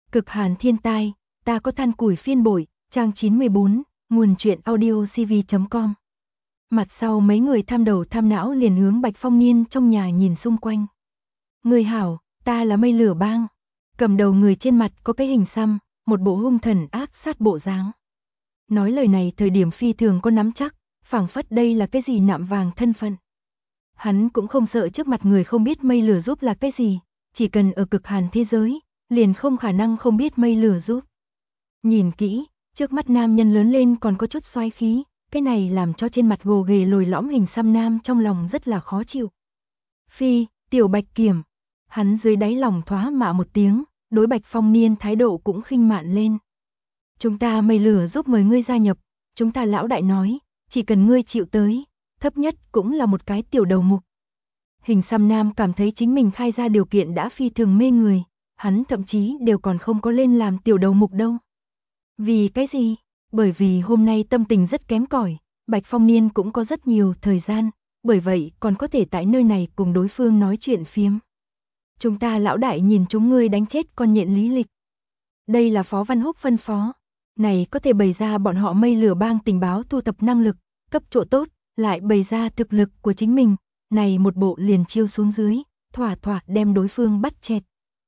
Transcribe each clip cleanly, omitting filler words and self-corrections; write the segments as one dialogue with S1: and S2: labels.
S1: Cực hàn thiên tai, ta có than củi phiên bội, trang 94, nguồn truyện audio cv.com. Mặt sau mấy người tham đầu tham não liền hướng Bạch Phong Niên trong nhà nhìn xung quanh. Người hảo, ta là Mây Lửa Bang. Cầm đầu người trên mặt có cái hình xăm, một bộ hung thần ác sát bộ dáng. Nói lời này thời điểm phi thường có nắm chắc, phảng phất đây là cái gì nạm vàng thân phận. Hắn cũng không sợ trước mặt người không biết Mây Lửa giúp là cái gì, chỉ cần ở cực hàn thế giới, liền không khả năng không biết Mây Lửa giúp. Nhìn kỹ, trước mắt nam nhân lớn lên còn có chút xoái khí, cái này làm cho trên mặt gồ ghề lồi lõm hình xăm nam trong lòng rất là khó chịu. Phi, tiểu Bạch Kiểm, hắn dưới đáy lòng thoá mạ một tiếng, đối Bạch Phong Niên thái độ cũng khinh mạn lên. Chúng ta Mây Lửa giúp mời ngươi gia nhập, chúng ta lão đại nói, chỉ cần ngươi chịu tới, thấp nhất cũng là một cái tiểu đầu mục. Hình xăm nam cảm thấy chính mình khai ra điều kiện đã phi thường mê người, hắn thậm chí đều còn không có lên làm tiểu đầu mục đâu. Vì cái gì? Bởi vì hôm nay tâm tình rất kém cỏi, Bạch Phong Niên cũng có rất nhiều thời gian, bởi vậy còn có thể tại nơi này cùng đối phương nói chuyện phiếm. Chúng ta lão đại nhìn chúng ngươi đánh chết con nhện Lý Lịch. Đây là Phó Văn Húc phân phó, này có thể bày ra bọn họ Mây Lửa Bang tình báo thu thập năng lực, cấp chỗ tốt, lại bày ra thực lực của chính mình, này một bộ liền chiêu xuống dưới, thỏa thỏa đem đối phương bắt chẹt.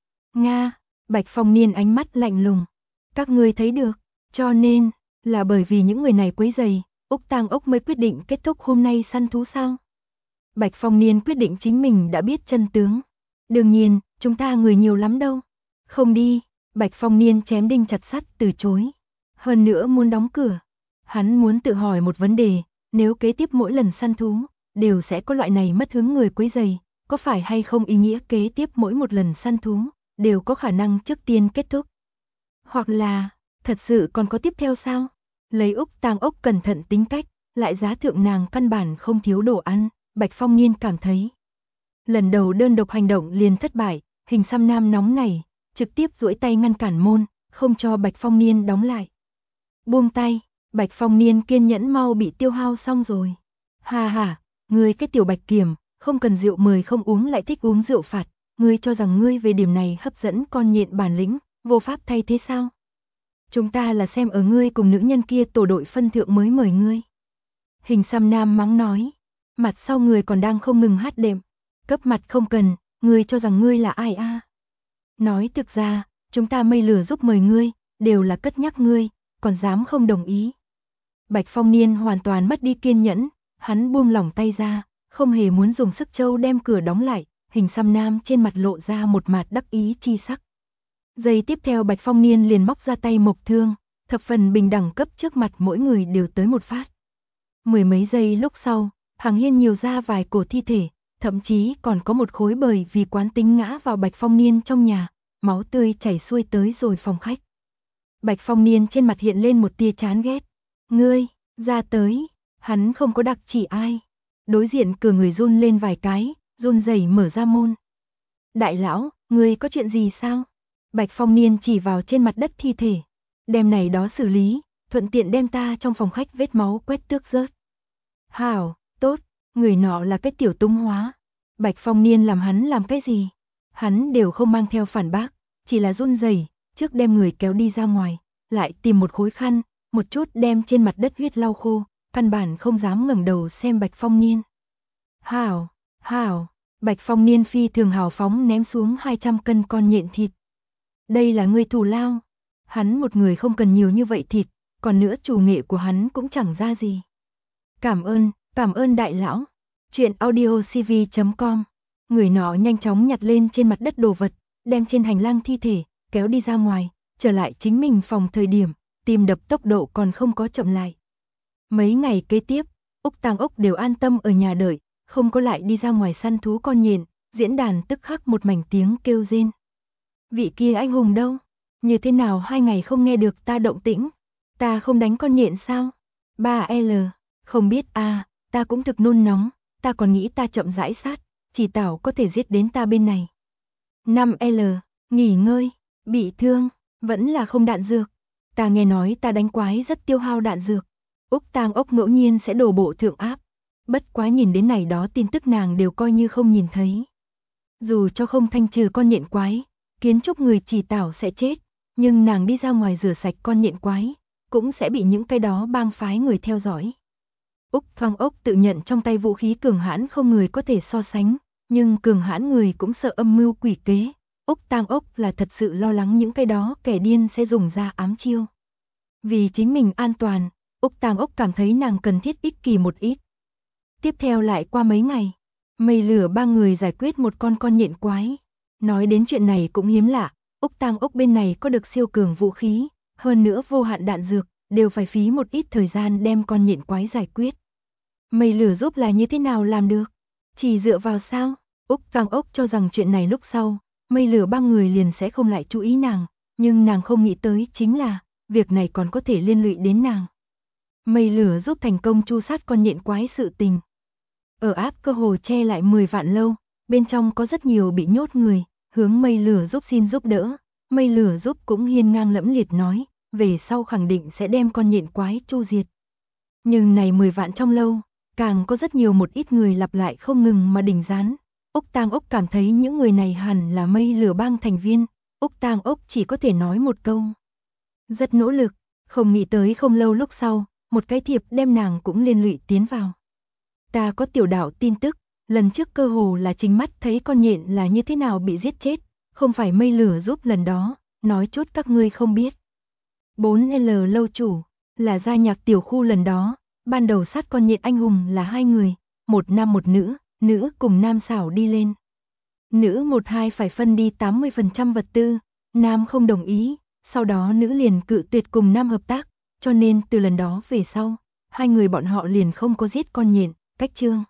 S1: Nga, Bạch Phong Niên ánh mắt lạnh lùng. Các ngươi thấy được, cho nên, là bởi vì những người này quấy rầy, Úc Tang Ốc mới quyết định kết thúc hôm nay săn thú sao? Bạch Phong Niên quyết định chính mình đã biết chân tướng. Đương nhiên, chúng ta người nhiều lắm đâu. Không đi, Bạch Phong Niên chém đinh chặt sắt từ chối. Hơn nữa muốn đóng cửa. Hắn muốn tự hỏi một vấn đề, nếu kế tiếp mỗi lần săn thú, đều sẽ có loại này mất hứng người quấy rầy, có phải hay không ý nghĩa kế tiếp mỗi một lần săn thú, đều có khả năng trước tiên kết thúc. Hoặc là, thật sự còn có tiếp theo sao? Lấy Úc Tang Ốc cẩn thận tính cách, lại giá thượng nàng căn bản không thiếu đồ ăn, Bạch Phong Niên cảm thấy. Lần đầu đơn độc hành động liền thất bại, hình xăm nam nóng này, trực tiếp duỗi tay ngăn cản môn, không cho Bạch Phong Niên đóng lại. Buông tay, Bạch Phong Niên kiên nhẫn mau bị tiêu hao xong rồi. Hà hà, ngươi cái tiểu Bạch Kiểm, không cần rượu mời không uống lại thích uống rượu phạt, ngươi cho rằng ngươi về điểm này hấp dẫn con nhện bản lĩnh, vô pháp thay thế sao? Chúng ta là xem ở ngươi cùng nữ nhân kia tổ đội phân thượng mới mời ngươi. Hình xăm nam mắng nói, mặt sau người còn đang không ngừng hát đệm, cấp mặt không cần, ngươi cho rằng ngươi là ai a? Nói thực ra, chúng ta Mây Lửa giúp mời ngươi, đều là cất nhắc ngươi, còn dám không đồng ý. Bạch Phong Niên hoàn toàn mất đi kiên nhẫn, hắn buông lỏng tay ra, không hề muốn dùng sức châu đem cửa đóng lại, hình xăm nam trên mặt lộ ra một mặt đắc ý chi sắc. Giây tiếp theo Bạch Phong Niên liền móc ra tay mộc thương, thập phần bình đẳng cấp trước mặt mỗi người đều tới một phát. Mười mấy giây lúc sau, hàng hiên nhiều ra vài cổ thi thể, thậm chí còn có một khối bởi vì quán tính ngã vào Bạch Phong Niên trong nhà, máu tươi chảy xuôi tới rồi phòng khách. Bạch Phong Niên trên mặt hiện lên một tia chán ghét. Ngươi, ra tới, hắn không có đặc chỉ ai. Đối diện cửa người run lên vài cái, run rẩy mở ra môn. Đại lão, ngươi có chuyện gì sao? Bạch Phong Niên chỉ vào trên mặt đất thi thể. Đem này đó xử lý, thuận tiện đem ta trong phòng khách vết máu quét tước rớt. Hảo, tốt, người nọ là cái tiểu tung hóa. Bạch Phong Niên làm hắn làm cái gì? Hắn đều không mang theo phản bác, chỉ là run rẩy, trước đem người kéo đi ra ngoài, lại tìm một khối khăn, một chút đem trên mặt đất huyết lau khô, căn bản không dám ngẩng đầu xem Bạch Phong Niên. Hảo, hảo, Bạch Phong Niên phi thường hào phóng ném xuống 200 cân con nhện thịt. Đây là người thù lao. Hắn một người không cần nhiều như vậy thịt, còn nữa chủ nghệ của hắn cũng chẳng ra gì. Cảm ơn đại lão. Chuyện audio cv.com. Người nọ nhanh chóng nhặt lên trên mặt đất đồ vật, đem trên hành lang thi thể, kéo đi ra ngoài, trở lại chính mình phòng thời điểm, tim đập tốc độ còn không có chậm lại. Mấy ngày kế tiếp, Úc Tang Ốc đều an tâm ở nhà đợi, không có lại đi ra ngoài săn thú con nhện, diễn đàn tức khắc một mảnh tiếng kêu rên. Vị kia anh hùng đâu? Như thế nào 2 ngày không nghe được ta động tĩnh? Ta không đánh con nhện sao? 3L, không biết a, ta cũng thực nôn nóng, ta còn nghĩ ta chậm rãi sát, chỉ tảo có thể giết đến ta bên này. 5L, nghỉ ngơi, bị thương, vẫn là không đạn dược. Ta nghe nói ta đánh quái rất tiêu hao đạn dược. Úc Tang Ốc ngẫu nhiên sẽ đổ bộ thượng áp. Bất quá nhìn đến này đó tin tức nàng đều coi như không nhìn thấy. Dù cho không thanh trừ con nhện quái, kiến trúc người chỉ tảo sẽ chết, Nhưng nàng đi ra ngoài rửa sạch con nhện quái, cũng sẽ bị những cái đó bang phái người theo dõi. Úc Phong Ốc tự nhận trong tay vũ khí cường hãn không người có thể so sánh, nhưng cường hãn người cũng sợ âm mưu quỷ kế. Úc Tang Ốc là thật sự lo lắng những cái đó kẻ điên sẽ dùng ra ám chiêu. Vì chính mình an toàn, Úc Tang Ốc cảm thấy nàng cần thiết ích kỷ một ít. Tiếp theo lại qua mấy ngày, Mây Lửa ba người giải quyết một con nhện quái. Nói đến chuyện này cũng hiếm lạ, Úc Tang Ốc bên này có được siêu cường vũ khí, hơn nữa vô hạn đạn dược, đều phải phí một ít thời gian đem con nhện quái giải quyết. Mây Lửa giúp là như thế nào làm được? Chỉ dựa vào sao? Úc Tang Ốc cho rằng chuyện này lúc sau, Mây Lửa ba người liền sẽ không lại chú ý nàng, nhưng nàng không nghĩ tới chính là, việc này còn có thể liên lụy đến nàng. Mây Lửa giúp thành công tru sát con nhện quái sự tình. Ở áp cơ hồ che lại 10 vạn lâu, bên trong có rất nhiều bị nhốt người, hướng Mây Lửa giúp xin giúp đỡ. Mây Lửa giúp cũng hiên ngang lẫm liệt nói, về sau khẳng định sẽ đem con nhện quái tru diệt. Nhưng này 10 vạn trong lâu, càng có rất nhiều một ít người lặp lại không ngừng mà đình gián. Úc Tang Ốc cảm thấy những người này hẳn là Mây Lửa bang thành viên, Úc Tang Ốc chỉ có thể nói một câu. Rất nỗ lực, không nghĩ tới không lâu lúc sau, một cái thiệp đem nàng cũng liên lụy tiến vào. Ta có tiểu đạo tin tức, lần trước cơ hồ là chính mắt thấy con nhện là như thế nào bị giết chết, không phải Mây Lửa giúp lần đó, nói chút các ngươi không biết. 4L lâu chủ, là gia nhạc tiểu khu lần đó, ban đầu sát con nhện anh hùng là 2 người, một nam một nữ, nữ cùng nam xảo đi lên. Nữ 1-2 phải phân đi 80% vật tư, nam không đồng ý, sau đó nữ liền cự tuyệt cùng nam hợp tác, cho nên từ lần đó về sau, 2 người bọn họ liền không có giết con nhện, cách chương.